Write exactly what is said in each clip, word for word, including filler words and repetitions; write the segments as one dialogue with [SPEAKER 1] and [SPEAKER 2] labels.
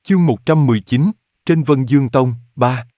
[SPEAKER 1] Chương một trăm mười chín, trên Vân Dương Tông, ba.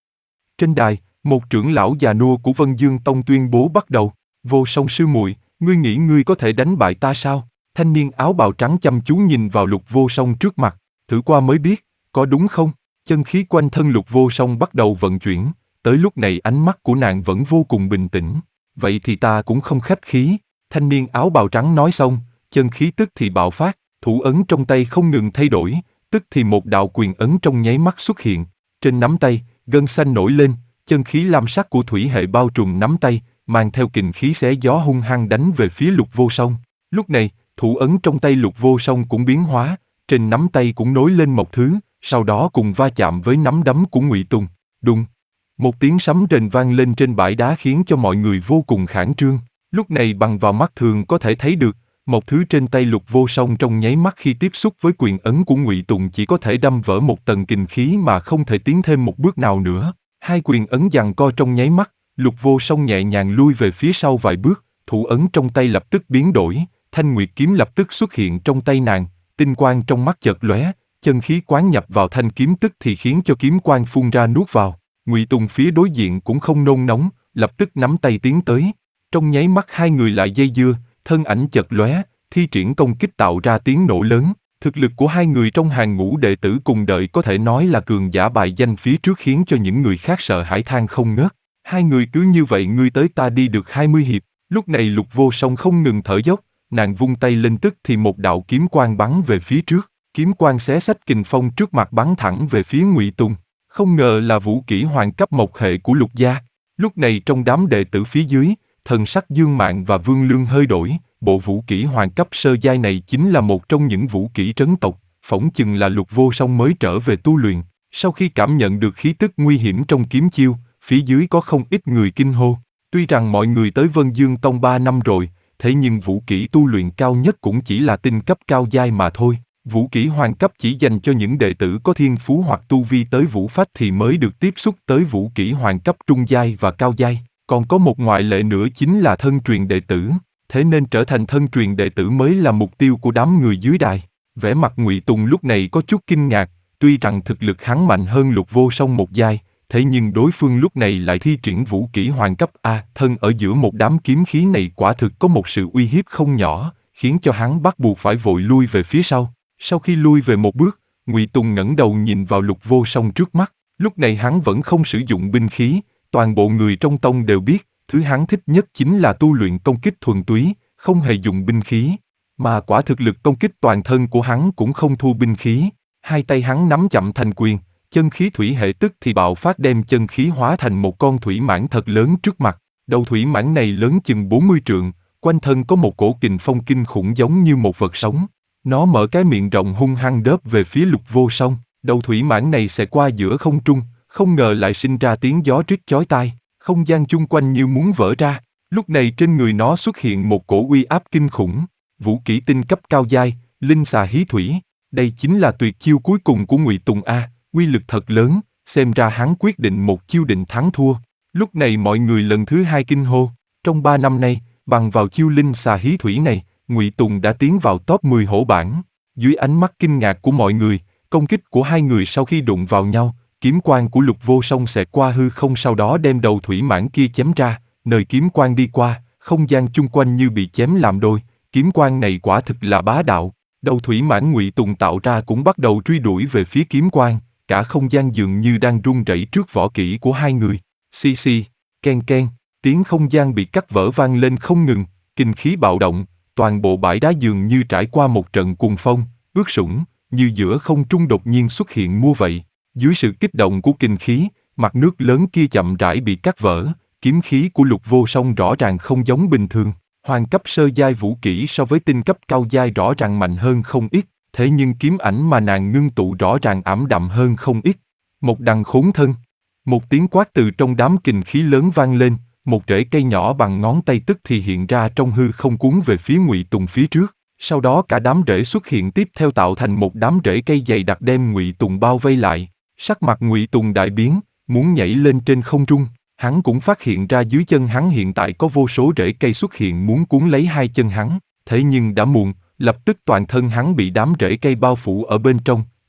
[SPEAKER 1] Trên đài, một trưởng lão già nua của Vân Dương Tông tuyên bố bắt đầu. Vô Song sư muội, ngươi nghĩ ngươi có thể đánh bại ta sao? Thanh niên áo bào trắng chăm chú nhìn vào Lục Vô Song trước mặt, thử qua mới biết, có đúng không? Chân khí quanh thân Lục Vô Song bắt đầu vận chuyển, tới lúc này ánh mắt của nàng vẫn vô cùng bình tĩnh. Vậy thì ta cũng không khách khí. Thanh niên áo bào trắng nói xong, chân khí tức thì bạo phát, thủ ấn trong tay không ngừng thay đổi, tức thì một đạo quyền ấn trong nháy mắt xuất hiện. Trên nắm tay, gân xanh nổi lên, chân khí lam sắc của thủy hệ bao trùm nắm tay, mang theo kình khí xé gió hung hăng đánh về phía Lục Vô Song. Lúc này, thủ ấn trong tay Lục Vô Song cũng biến hóa, trên nắm tay cũng nối lên một thứ, sau đó cùng va chạm với nắm đấm của Ngụy Tùng. Đùng! Một tiếng sấm rền vang lên trên bãi đá khiến cho mọi người vô cùng khẩn trương. Lúc này bằng vào mắt thường có thể thấy được, một thứ trên tay Lục Vô Song trong nháy mắt khi tiếp xúc với quyền ấn của Ngụy Tùng chỉ có thể đâm vỡ một tầng kình khí mà không thể tiến thêm một bước nào nữa. Hai quyền ấn giằng co trong nháy mắt, Lục Vô Song nhẹ nhàng lui về phía sau vài bước, thủ ấn trong tay lập tức biến đổi, thanh nguyệt kiếm lập tức xuất hiện trong tay nàng, tinh quang trong mắt chợt lóe, chân khí quán nhập vào thanh kiếm tức thì khiến cho kiếm quang phun ra nuốt vào. Ngụy Tùng phía đối diện cũng không nôn nóng, lập tức nắm tay tiến tới. Trong nháy mắt hai người lại dây dưa, thân ảnh chợt lóe, thi triển công kích tạo ra tiếng nổ lớn. Thực lực của hai người trong hàng ngũ đệ tử cùng đợi có thể nói là cường giả bài danh phía trước khiến cho những người khác sợ hãi than không ngớt. Hai người cứ như vậy ngươi tới ta đi được hai mươi hiệp. Lúc này Lục Vô Song không ngừng thở dốc, nàng vung tay lên tức thì một đạo kiếm quang bắn về phía trước. Kiếm quang xé xách kình phong trước mặt bắn thẳng về phía Ngụy Tùng. Không ngờ là vũ kỹ hoàng cấp mộc hệ của Lục gia. Lúc này trong đám đệ tử phía dưới, thần sắc Dương Mạn và Vương Lương hơi đổi. Bộ vũ kỹ hoàng cấp sơ giai này chính là một trong những vũ kỹ trấn tộc, phỏng chừng là Lục Vô Song mới trở về tu luyện. Sau khi cảm nhận được khí tức nguy hiểm trong kiếm chiêu, phía dưới có không ít người kinh hô. Tuy rằng mọi người tới Vân Dương Tông ba năm rồi, thế nhưng vũ kỹ tu luyện cao nhất cũng chỉ là tinh cấp cao giai mà thôi. Vũ kỹ hoàng cấp chỉ dành cho những đệ tử có thiên phú hoặc tu vi tới vũ phách thì mới được tiếp xúc tới vũ kỹ hoàng cấp trung giai và cao giai. Còn có một ngoại lệ nữa chính là thân truyền đệ tử. Thế nên trở thành thân truyền đệ tử mới là mục tiêu của đám người dưới đài. Vẻ mặt Ngụy Tùng lúc này có chút kinh ngạc, tuy rằng thực lực hắn mạnh hơn Lục Vô Song một giai, thế nhưng đối phương lúc này lại thi triển vũ kỹ hoàng cấp A. Thân ở giữa một đám kiếm khí này quả thực có một sự uy hiếp không nhỏ, khiến cho hắn bắt buộc phải vội lui về phía sau. Sau khi lui về một bước, Ngụy Tùng ngẩng đầu nhìn vào Lục Vô Song trước mắt. Lúc này hắn vẫn không sử dụng binh khí, toàn bộ người trong tông đều biết, thứ hắn thích nhất chính là tu luyện công kích thuần túy, không hề dùng binh khí. Mà quả thực lực công kích toàn thân của hắn cũng không thua binh khí. Hai tay hắn nắm chậm thành quyền, chân khí thủy hệ tức thì bạo phát đem chân khí hóa thành một con thủy mãng thật lớn trước mặt. Đầu thủy mãng này lớn chừng bốn mươi trượng, quanh thân có một cổ kình phong kinh khủng giống như một vật sống. Nó mở cái miệng rộng hung hăng đớp về phía Lục Vô Song. Đầu thủy mãng này xẹt qua giữa không trung, không ngờ lại sinh ra tiếng gió rít chói tai. Không gian chung quanh như muốn vỡ ra. Lúc này trên người nó xuất hiện một cổ uy áp kinh khủng. Vũ kỹ tinh cấp cao giai, linh xà hí thủy. Đây chính là tuyệt chiêu cuối cùng của Ngụy Tùng A, uy lực thật lớn, xem ra hắn quyết định một chiêu định thắng thua. Lúc này mọi người lần thứ hai kinh hô. Trong ba năm nay, bằng vào chiêu linh xà hí thủy này, Ngụy Tùng đã tiến vào top mười hổ bảng. Dưới ánh mắt kinh ngạc của mọi người, công kích của hai người sau khi đụng vào nhau, kiếm quang của Lục Vô Song xẹt qua hư không sau đó đem đầu thủy mãng kia chém ra, nơi kiếm quang đi qua, không gian chung quanh như bị chém làm đôi, kiếm quang này quả thực là bá đạo. Đầu thủy mãng Ngụy Tùng tạo ra cũng bắt đầu truy đuổi về phía kiếm quang, cả không gian dường như đang rung rẩy trước võ kỹ của hai người. Xì xì, ken ken, tiếng không gian bị cắt vỡ vang lên không ngừng, kinh khí bạo động, toàn bộ bãi đá dường như trải qua một trận cuồng phong, ướt sũng, như giữa không trung đột nhiên xuất hiện mua vậy. Dưới sự kích động của kinh khí, mặt nước lớn kia chậm rãi bị cắt vỡ, kiếm khí của Lục Vô Song rõ ràng không giống bình thường. Hoàng cấp sơ giai vũ kỹ so với tinh cấp cao giai rõ ràng mạnh hơn không ít, thế nhưng kiếm ảnh mà nàng ngưng tụ rõ ràng ảm đạm hơn không ít. Một đằng khốn thân. Một tiếng quát từ trong đám kình khí lớn vang lên, một rễ cây nhỏ bằng ngón tay tức thì hiện ra trong hư không cuốn về phía Ngụy Tùng phía trước. Sau đó cả đám rễ xuất hiện tiếp theo tạo thành một đám rễ cây dày đặc đem Ngụy Tùng bao vây lại. Sắc mặt Ngụy Tùng đại biến, muốn nhảy lên trên không trung. Hắn cũng phát hiện ra dưới chân hắn hiện tại có vô số rễ cây xuất hiện muốn cuốn lấy hai chân hắn. Thế nhưng đã muộn, lập tức toàn thân hắn bị đám rễ cây bao phủ ở bên trong,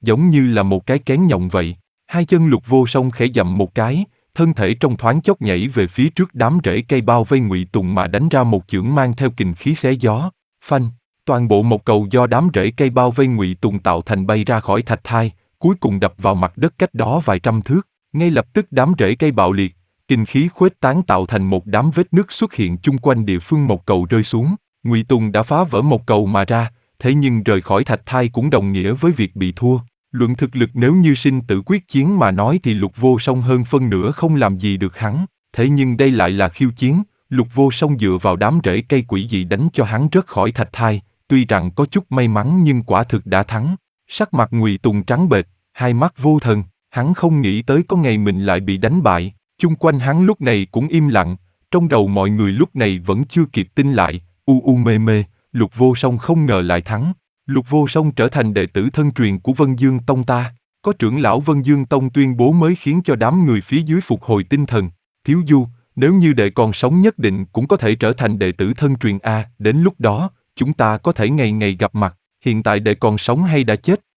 [SPEAKER 1] giống như là một cái kén nhộng vậy. Hai chân Lục Vô Song khẽ dậm một cái, thân thể trong thoáng chốc nhảy về phía trước đám rễ cây bao vây Ngụy Tùng mà đánh ra một chưởng mang theo kình khí xé gió. Phanh, toàn bộ một cầu do đám rễ cây bao vây Ngụy Tùng tạo thành bay ra khỏi thạch thai, cuối cùng đập vào mặt đất cách đó vài trăm thước. Ngay lập tức đám rễ cây bạo liệt, kình khí khuếch tán tạo thành một đám vết nứt xuất hiện chung quanh địa phương một cầu rơi xuống. Ngụy Tùng đã phá vỡ một cầu mà ra, thế nhưng rời khỏi thạch thai cũng đồng nghĩa với việc bị thua. Luận thực lực nếu như sinh tử quyết chiến mà nói thì Lục Vô Song hơn phân nửa không làm gì được hắn, thế nhưng đây lại là khiêu chiến, Lục Vô Song dựa vào đám rễ cây quỷ dị đánh cho hắn rớt khỏi thạch thai, tuy rằng có chút may mắn nhưng quả thực đã thắng. Sắc mặt Ngụy Tùng trắng bệch, hai mắt vô thần, hắn không nghĩ tới có ngày mình lại bị đánh bại, chung quanh hắn lúc này cũng im lặng, trong đầu mọi người lúc này vẫn chưa kịp tin lại, u u mê mê, Lục Vô Song không ngờ lại thắng. Lục Vô Song trở thành đệ tử thân truyền của Vân Dương Tông ta, có trưởng lão Vân Dương Tông tuyên bố mới khiến cho đám người phía dưới phục hồi tinh thần. Thiếu Du, nếu như đệ còn sống nhất định cũng có thể trở thành đệ tử thân truyền a, đến lúc đó, chúng ta có thể ngày ngày gặp mặt, hiện tại đệ còn sống hay đã chết?